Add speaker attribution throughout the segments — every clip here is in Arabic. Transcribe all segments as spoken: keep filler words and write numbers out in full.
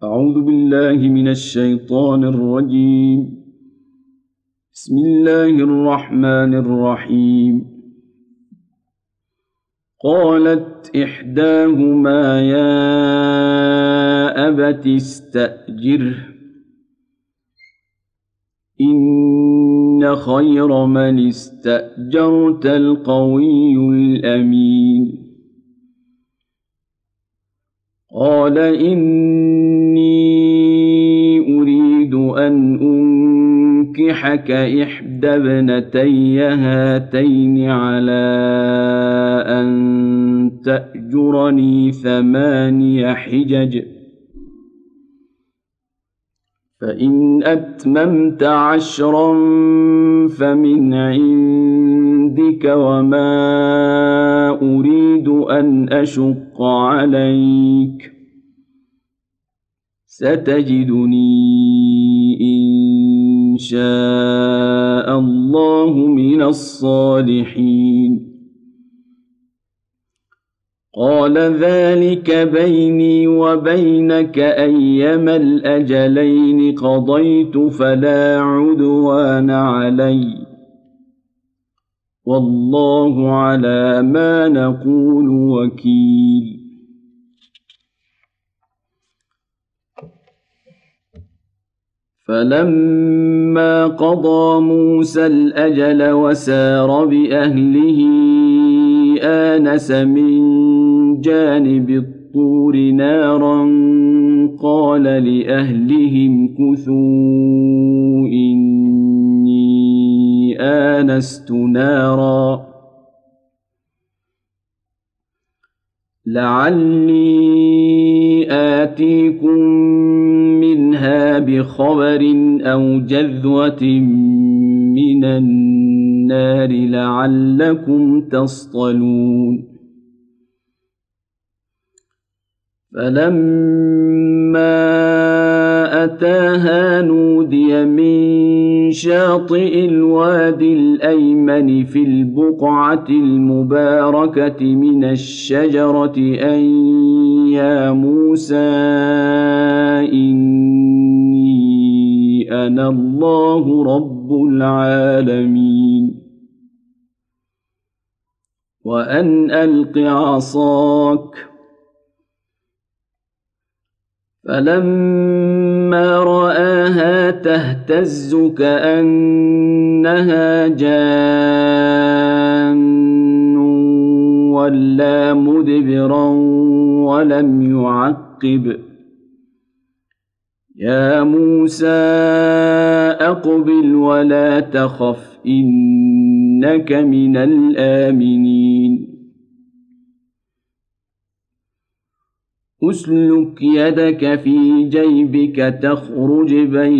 Speaker 1: أعوذ بالله من الشيطان الرجيم. بسم الله الرحمن الرحيم. قالت إحداهما يا أبت استأجره إن خير من استأجرت القوي الأمين. قال إني أريد أن أنكحك إحدى ابنتي هاتين على أن تأجرني ثماني حجج فإن أتممت عشرا فمن عندك وما أريد أن أشق عليك ستجدني إن شاء الله من الصالحين. قال ذلك بيني وبينك أيما الأجلين قضيت فلا عدوان علي والله على ما نقول وكيل. فلما قضى موسى الأجل وسار بأهله آنس من جانب الطور نارا قال لأهلهم كثوا إني آنست نارا لعلي آتيكم منها بخبر أو جذوة من النار لعلكم تصطلون. فلما أتاها نودي من شاطئ الوادي الأيمن في البقعة المباركة من الشجرة أن يا موسى إني أنا الله رب العالمين وأن ألق عصاك. فلما رآها تهتز كأنها جان ولا مدبرا ولم يعقب يا موسى أقبل ولا تخف إنك من الآمنين. أسلك يدك في جيبك تخرج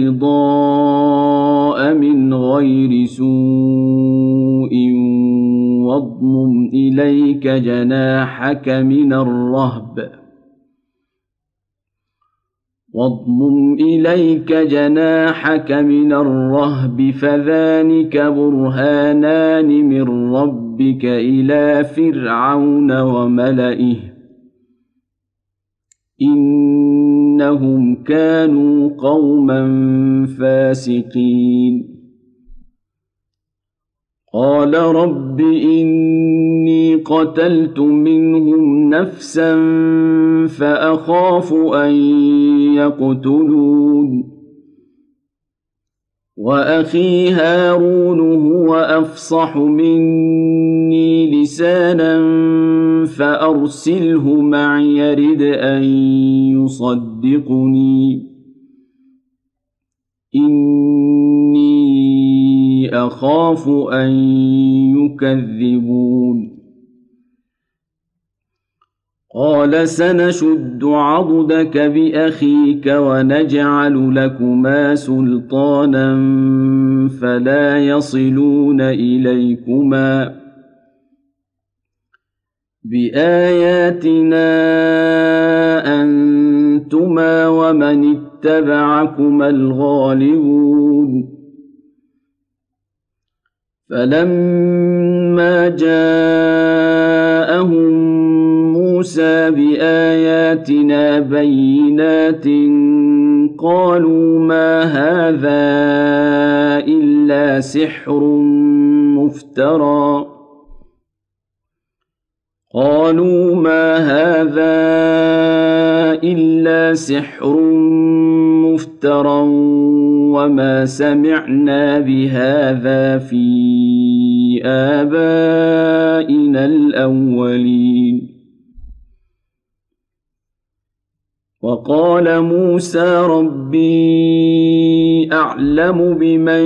Speaker 1: بيضاء من غير سوء واضمم إليك جناحك من الرهب واضمم إليك جناحك من الرهب فذلك برهانان من ربك إلى فرعون وملئه إنهم كانوا قوما فاسقين. قال رب إني قتلت منهم نفسا فأخاف أن يقتلون وأخي هارون هو أفصح مني لسانا فأرسله معي يرد أن يصدقني إني أخاف أن يكذبون. قال سنشد عضدك بأخيك ونجعل لكما سلطانا فلا يصلون إليكما بآياتنا أنتما ومن اتبعكما الغالبون. فلما جاءهم موسى بآياتنا بينات قالوا ما هذا إلا سحر مفترى قالوا ما هذا إلا سحر مفترى وما سمعنا بهذا في آبائنا الأولين وقال موسى ربي أعلم بمن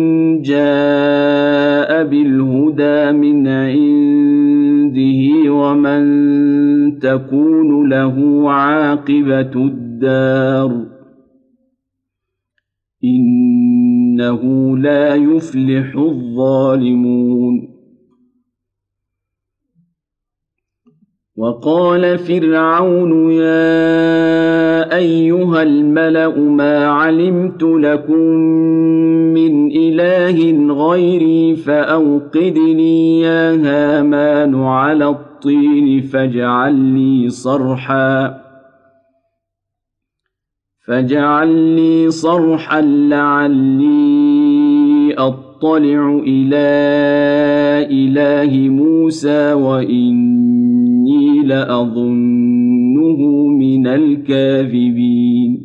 Speaker 1: جاء بالهدى من عنده ومن تكون له عاقبة الدار إنه لا يفلح الظالمون وقال فرعون يا أيها الملأ ما علمت لكم من إله غيري فأوقد لي يا هامان على الطين فاجعل لي صرحا فاجعل لي صرحا لعلي أطلع إلى إله موسى وإني لأظنه من الكاذبين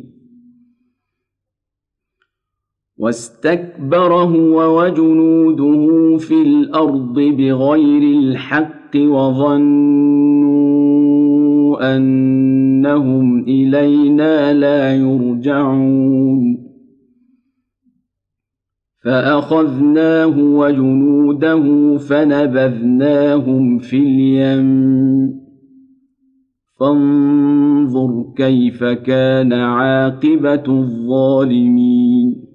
Speaker 1: واستكبر هو وجنوده في الأرض بغير الحق وظنوا أنهم إلينا لا يرجعون فأخذناه وجنوده فنبذناهم في اليم فانظر كيف كان عاقبة الظالمين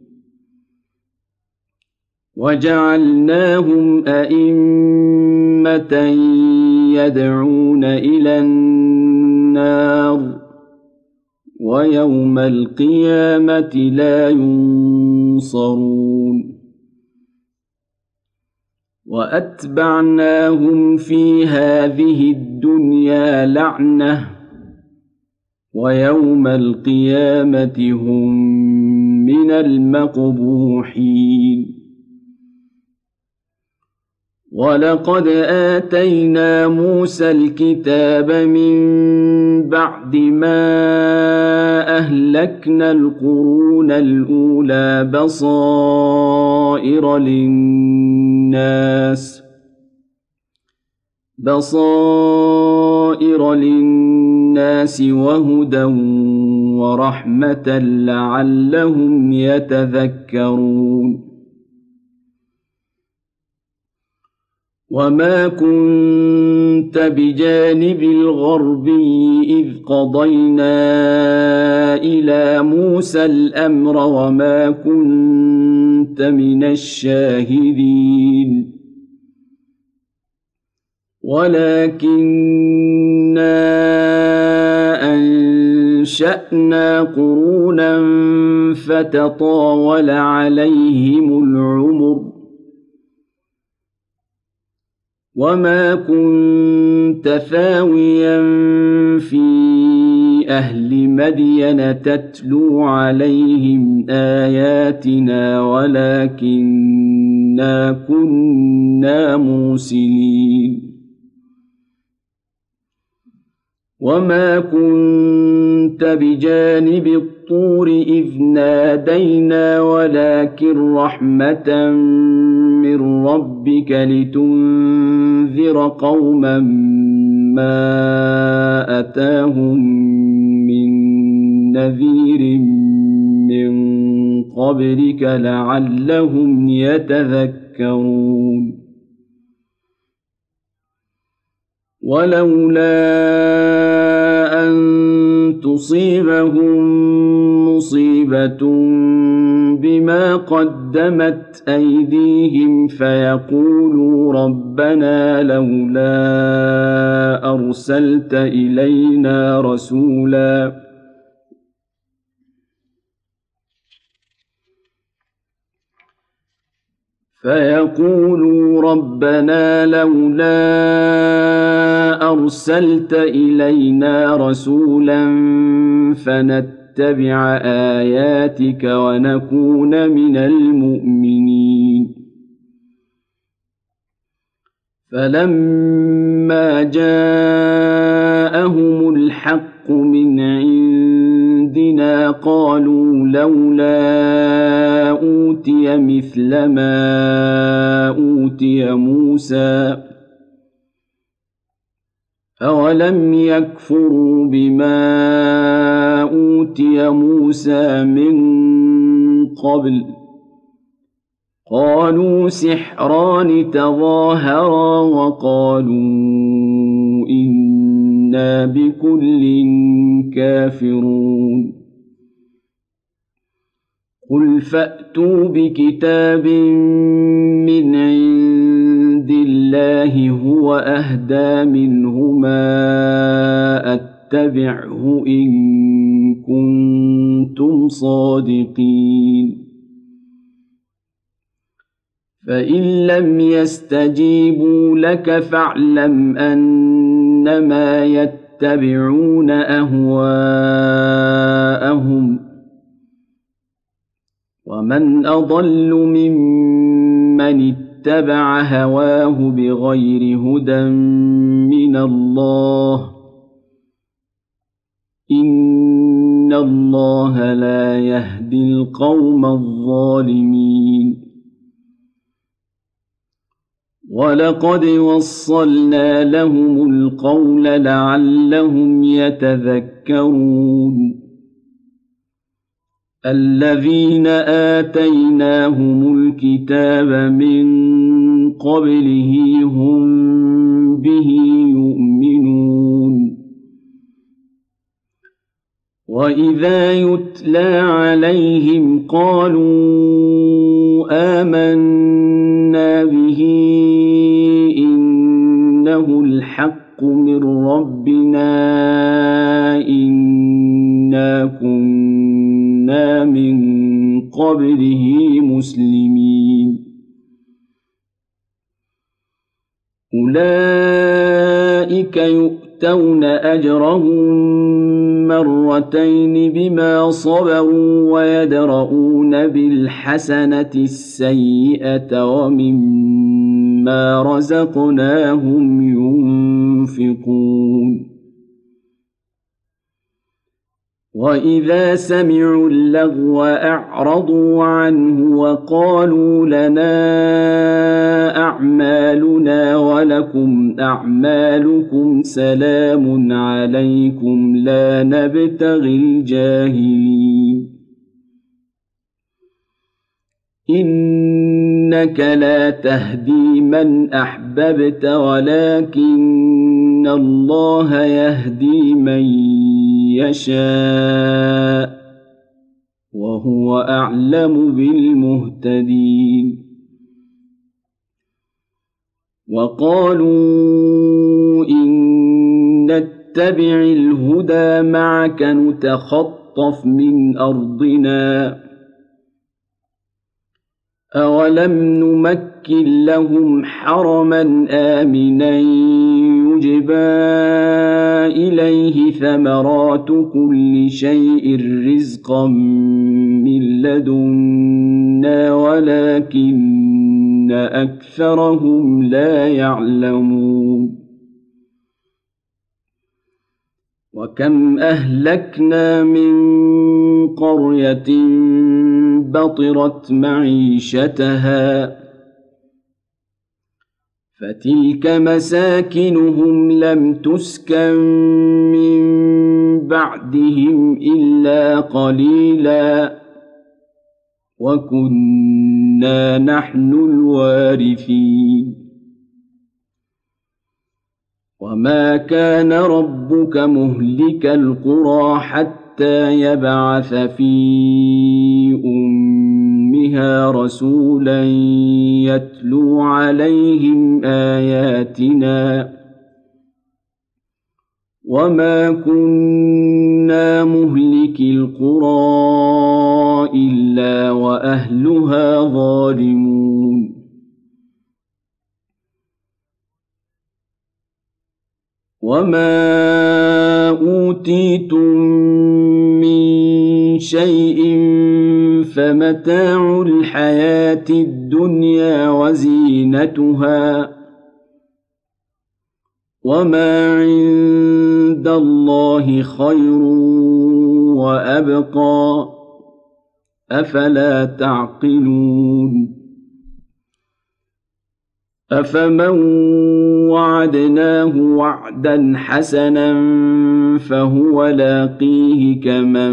Speaker 1: وجعلناهم أئمة يدعون إلى النار ويوم القيامة لا ينصرون وأتبعناهم في هذه الدنيا لعنة ويوم القيامة هم من المقبوحين ولقد آتينا موسى الكتاب من بعد ما أهلكنا القرون الأولى بصائر للناس بصائر للناس وهدى ورحمة لعلهم يتذكرون وما كنت بجانب الغربي إذ قضينا إلى موسى الأمر وما كنت من الشاهدين ولكننا أنشأنا قرونا فتطاول عليهم العمر وما كنت ثاويا في أهل مدين تتلو عليهم آياتنا ولكننا كنا مرسلين وما كنت بجانب الطور إذ نادينا ولكن رحمة من ربك لتنذر قوما ما أتاهم من نذير من قبلك لعلهم يتذكرون ولولا أن تصيبهم مصيبة بما قدمت أيديهم فيقولوا ربنا لولا أرسلت إلينا رسولا فيقولوا ربنا لولا أرسلت إلينا رسولا فنتبع آياتك ونكون من المؤمنين فلما جاءهم الحق من عندنا قالوا لولا أوتي مثل ما أوتي موسى أولم يكفروا بما أوتي موسى من قبل قالوا سحران تظاهرا وقالوا إنا بكل كافرون قل فأتوا بكتاب من عند الله هو أهدى منهما أتبعه إن كنتم صادقين فإن لم يستجيبوا لك فاعلم أنما يتبعون أهواءهم ومن أضل ممن اتبع هواه بغير هدى من الله إن الله لا يهدي القوم الظالمين ولقد وصلنا لهم القول لعلهم يتذكرون الذين آتيناهم الكتاب من قبله هم به يؤمنون وإذا يتلى عليهم قالوا آمنا به إنه الحق من ربنا إنا كنا من قبله مسلمين أولئك يؤتون أجرهم مرتين بما صبروا ويدرؤون بالحسنة السيئة ومما رزقناهم ينفقون وإذا سمعوا اللغو أعرضوا عنه وقالوا لنا أعمالنا ولكم أعمالكم سلام عليكم لا نبتغي الجاهلين إنك لا تهدي من أحببت ولكن الله يهدي من يشاء وهو أعلم بالمهتدين وقالوا إن نتبع الهدى معك نتخطف من أرضنا أولم نمكن لهم حرما آمنا يجبى إليه ثمرات كل شيء رزقا من لدنا ولكن أكثرهم لا يعلمون وكم أهلكنا من قرية بطرت معيشتها فتلك مساكنهم لم تسكن من بعدهم إلا قليلا وكنا نحن الوارثين وما كان ربك مهلك القرى حتى يبعث في أمها رسولا يتلو عليهم آياتنا وما كنا مهلك القرى إلا وأهلها ظالمون وما أوتيتم من شيء فمتاع الحياة الدنيا وزينتها وما عند الله خير وأبقى أفلا تعقلون أفمن وعدناه وعدا حسنا فهو لاقيه كمن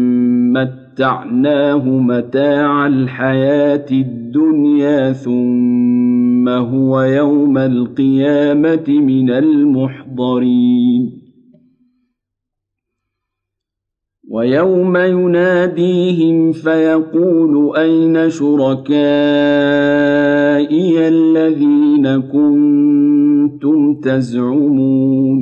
Speaker 1: متعناه متاع الحياة الدنيا ثم هو يوم القيامة من المحضرين ويوم يناديهم فيقول أين شركائي الذين كنتم تزعمون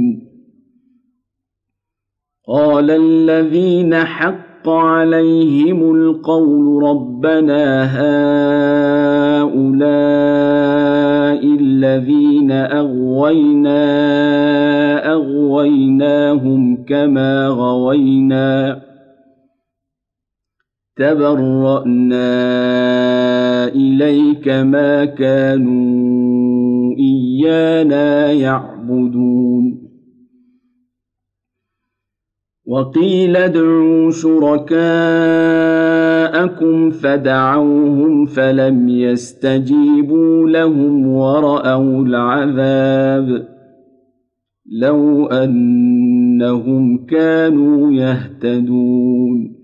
Speaker 1: قال الذين حق عليهم القول ربنا هؤلاء الذين أغوينا أغويناهم كما غوينا تبرأنا إليك ما كانوا إيانا يعبدون وقيل ادعوا شركاءكم فدعوهم فلم يستجيبوا لهم ورأوا العذاب لو أنهم كانوا يهتدون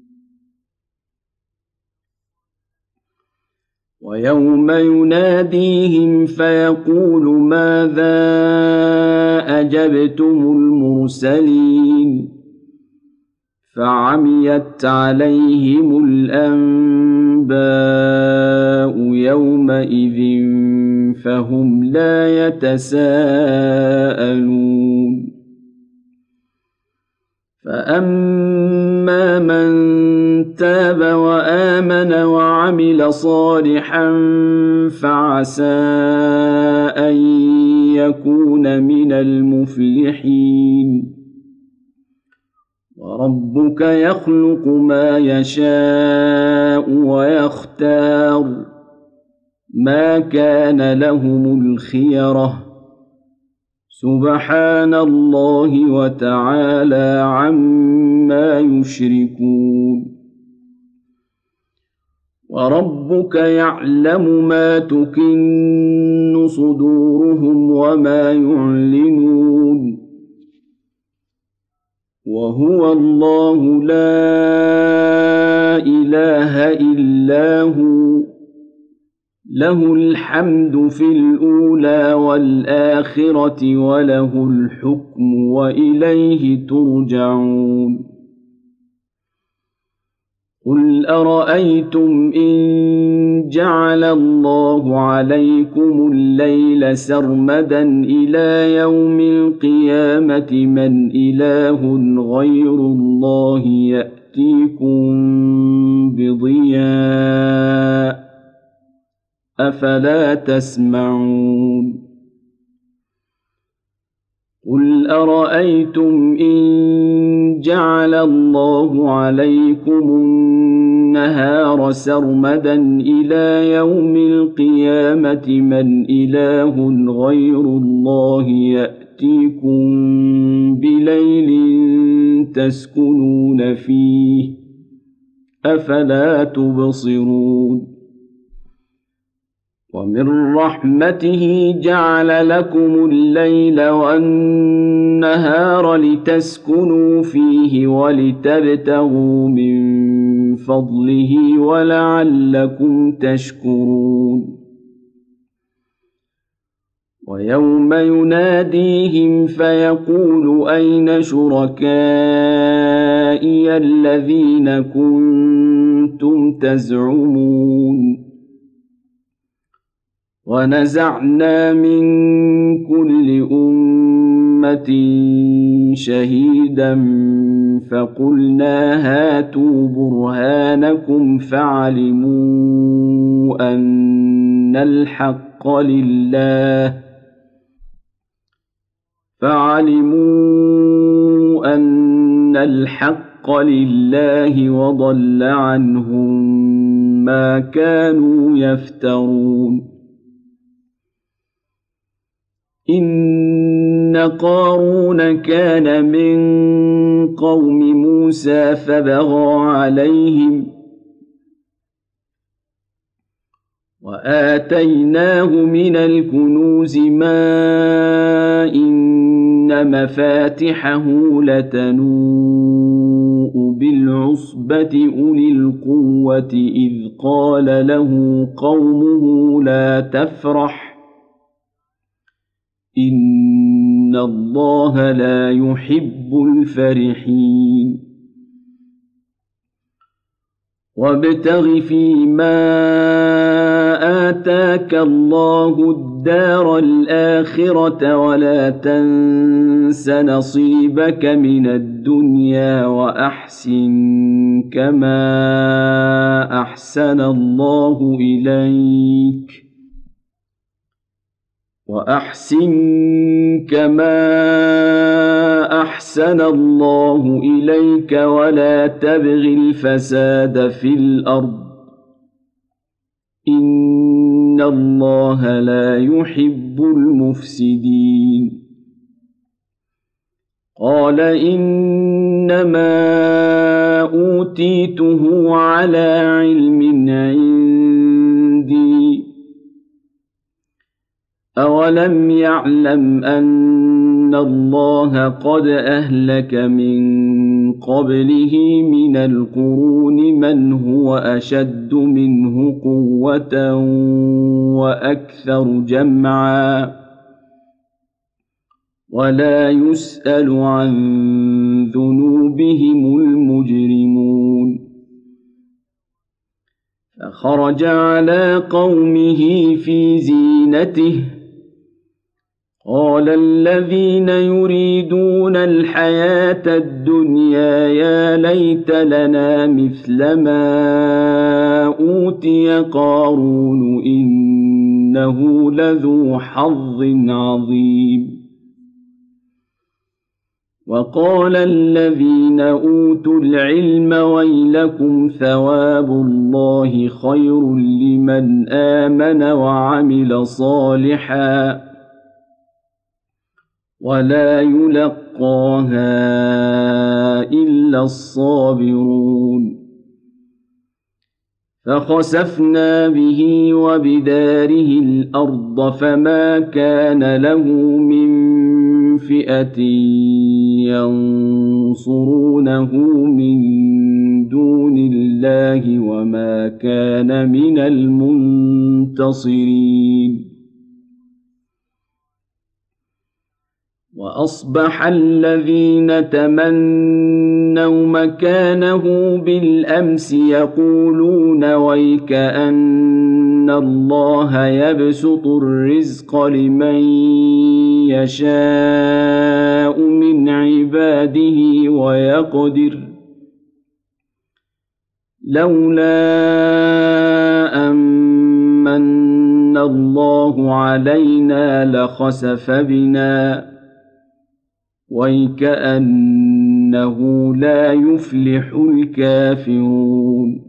Speaker 1: ويوم يناديهم فيقول ماذا أجبتم المرسلين فعميت عليهم الأنباء يومئذ فهم لا يتساءلون فأما من تاب وآمن وعمل صالحا فعسى أن يكون من المفلحين وربك يخلق ما يشاء ويختار ما كان لهم الخيرة سبحان الله وتعالى عما يشركون وربك يعلم ما تكن صدورهم وما يعلنون وهو الله لا إله إلا هو له الحمد في الأولى والآخرة وله الحكم وإليه ترجعون قل أرأيتم إن جعل الله عليكم الليل سرمدا إلى يوم القيامة من إله غير الله يأتيكم بضياء أفلا تسمعون قل أرأيتم إن جعل الله عليكم النهار سرمدا إلى يوم القيامة من إله غير الله يأتيكم بليل تسكنون فيه أفلا تبصرون ومن رحمته جعل لكم الليل والنهار لتسكنوا فيه ولتبتغوا من فضله ولعلكم تشكرون ويوم يناديهم فيقول أين شركائي الذين كنتم تزعمون ونزعنا من كل أمة شهيدا فقلنا هاتوا برهانكم فعلموا أن الحق لله فعلموا أن الحق لله وضل عنهم ما كانوا يفترون إن قارون كان من قوم موسى فبغى عليهم وآتيناه من الكنوز ما إن مفاتحه لتنوء بالعصبة أولي القوة إذ قال له قومه لا تفرح إن الله لا يحب الفرحين وابتغ فيما آتاك الله الدار الآخرة ولا تنس نصيبك من الدنيا وأحسن كما أحسن الله إليك وأحسن كما أحسن الله إليك ولا تبغ الفساد في الأرض إن الله لا يحب المفسدين قال إنما أوتيته على علم عندي أولم يعلم أن الله قد أهلك من قبله من القرون من هو أشد منه قوة وأكثر جمعا ولا يسأل عن ذنوبهم المجرمون فخرج على قومه في زينته قال الذين يريدون الحياة الدنيا يا ليت لنا مثل ما أوتي قارون إنه لذو حظ عظيم وقال الذين أوتوا العلم ويلكم ثواب الله خير لمن آمن وعمل صالحا ولا يلقاها إلا الصابرون فخسفنا به وبداره الأرض فما كان له من فئة ينصرونه من دون الله وما كان من المنتصرين وأصبح الذين تمنوا مكانه بالأمس يقولون ويك أن الله يبسط الرزق لمن يشاء من عباده ويقدر لولا أمن الله علينا لخسف بنا ويكأنه لا يفلح الكافرون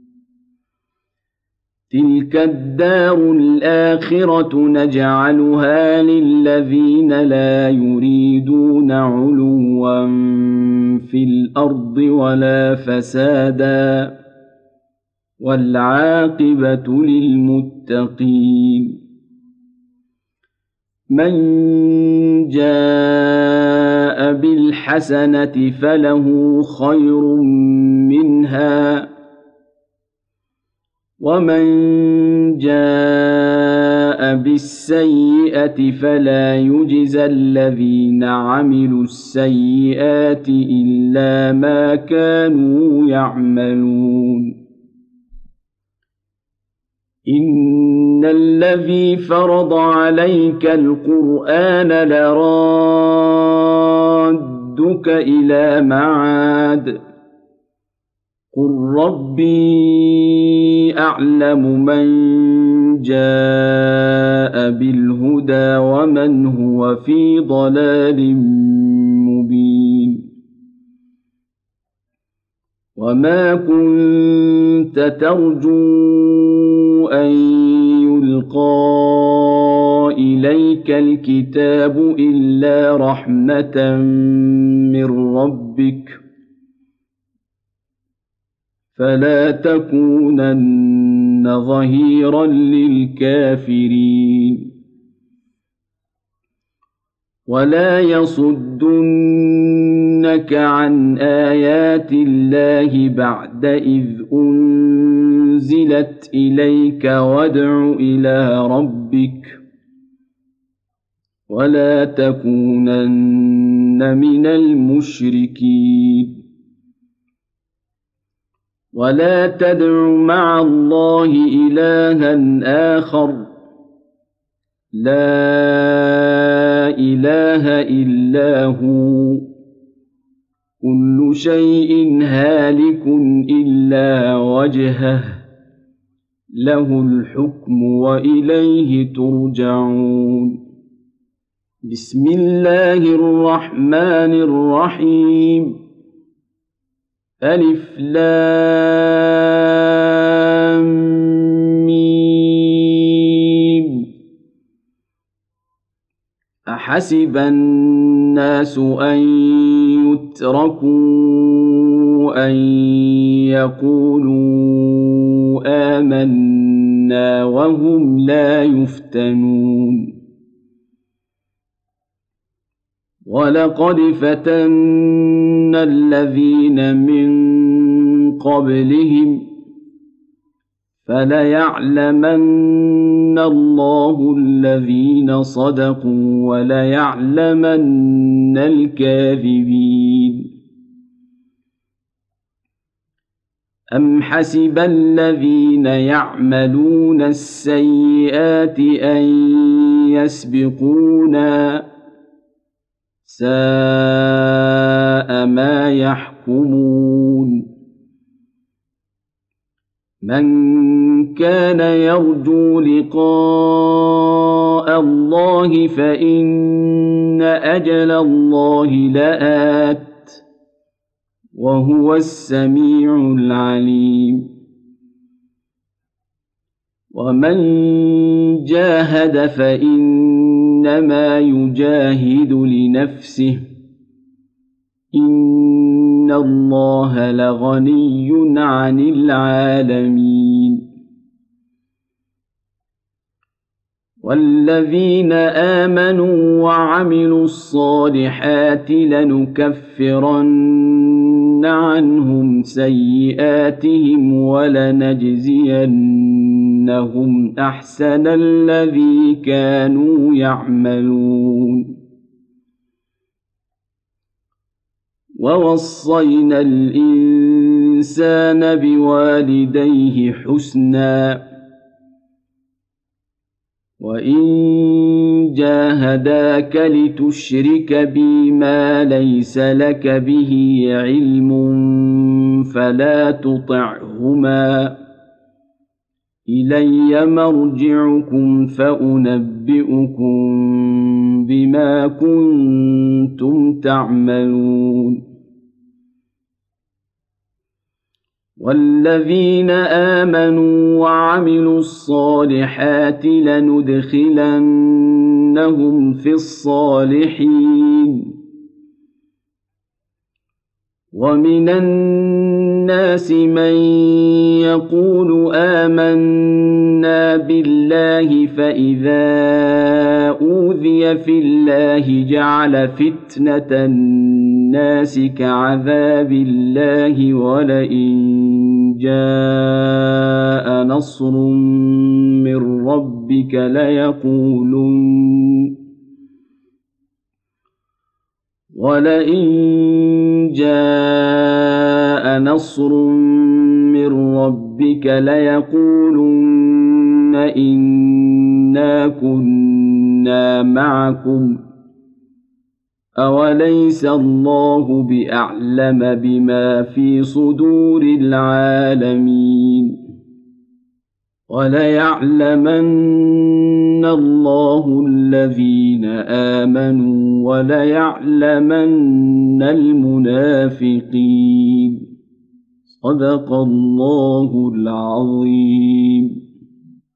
Speaker 1: تلك الدار الآخرة نجعلها للذين لا يريدون علوا في الأرض ولا فسادا والعاقبة للمتقين من جاء بالحسنة فله خير منها ومن جاء بالسيئة فلا يجزى الذين عملوا السيئات إلا ما كانوا يعملون إن الذي فرض عليك القرآن لرادك إلى معاد قل ربي أعلم من جاء بالهدى ومن هو في ضلال مبين وما كنت ترجو أن يلقى إليك الكتاب إلا رحمة من ربك فلا تكونن ظهيرا للكافرين ولا يصدنك عن آيات الله بعد إذ أنزلت إليك وادع إلى ربك ولا تكونن من المشركين ولا تدع مع الله إلها آخر لا إله إلا هو كل شيء هالك إلا وجهه له الحكم وإليه ترجعون بسم الله الرحمن الرحيم ألف لام ميم أحسب الناس أن يتركوا أن يقولوا آمنا وهم لا يفتنون ولقد فتنا الذين من قبلهم فليعلمن الله الذين صدقوا وليعلمن الكاذبين أم حسب الذين يعملون السيئات أن يسبقونا ساء ما يحكمون من كان يرجو لقاء الله فإن أجل الله لآت وهو السميع العليم ومن جاهد فإنما يجاهد لنفسه إن الله لغني عن العالمين والذين آمنوا وعملوا الصالحات لنكفرن عنهم سيئاتهم ولنجزينهم أحسن الذي كانوا يعملون ووصينا الإنسان بوالديه حسنا وإن جاهداك لتشرك بي ما ليس لك به علم فلا تطعهما إلي مرجعكم فأنبئكم بما كنتم تعملون والذين آمنوا وعملوا الصالحات لندخلنهم في الصالحين ومن الناس من يقول آمنا بالله فإذا أوذي في الله جعل فتنة الناس كعذاب الله ولئن جاء نصر من ربك ليقولن ولئن جاء نصر من ربك ليقولن إنا كنا معكم أوليس الله بأعلم بما في صدور العالمين وَلَيَعْلَمَنَّ اللَّهُ الَّذِينَ آمَنُوا وَلَيَعْلَمَنَّ الْمُنَافِقِينَ. صدق الله العظيم.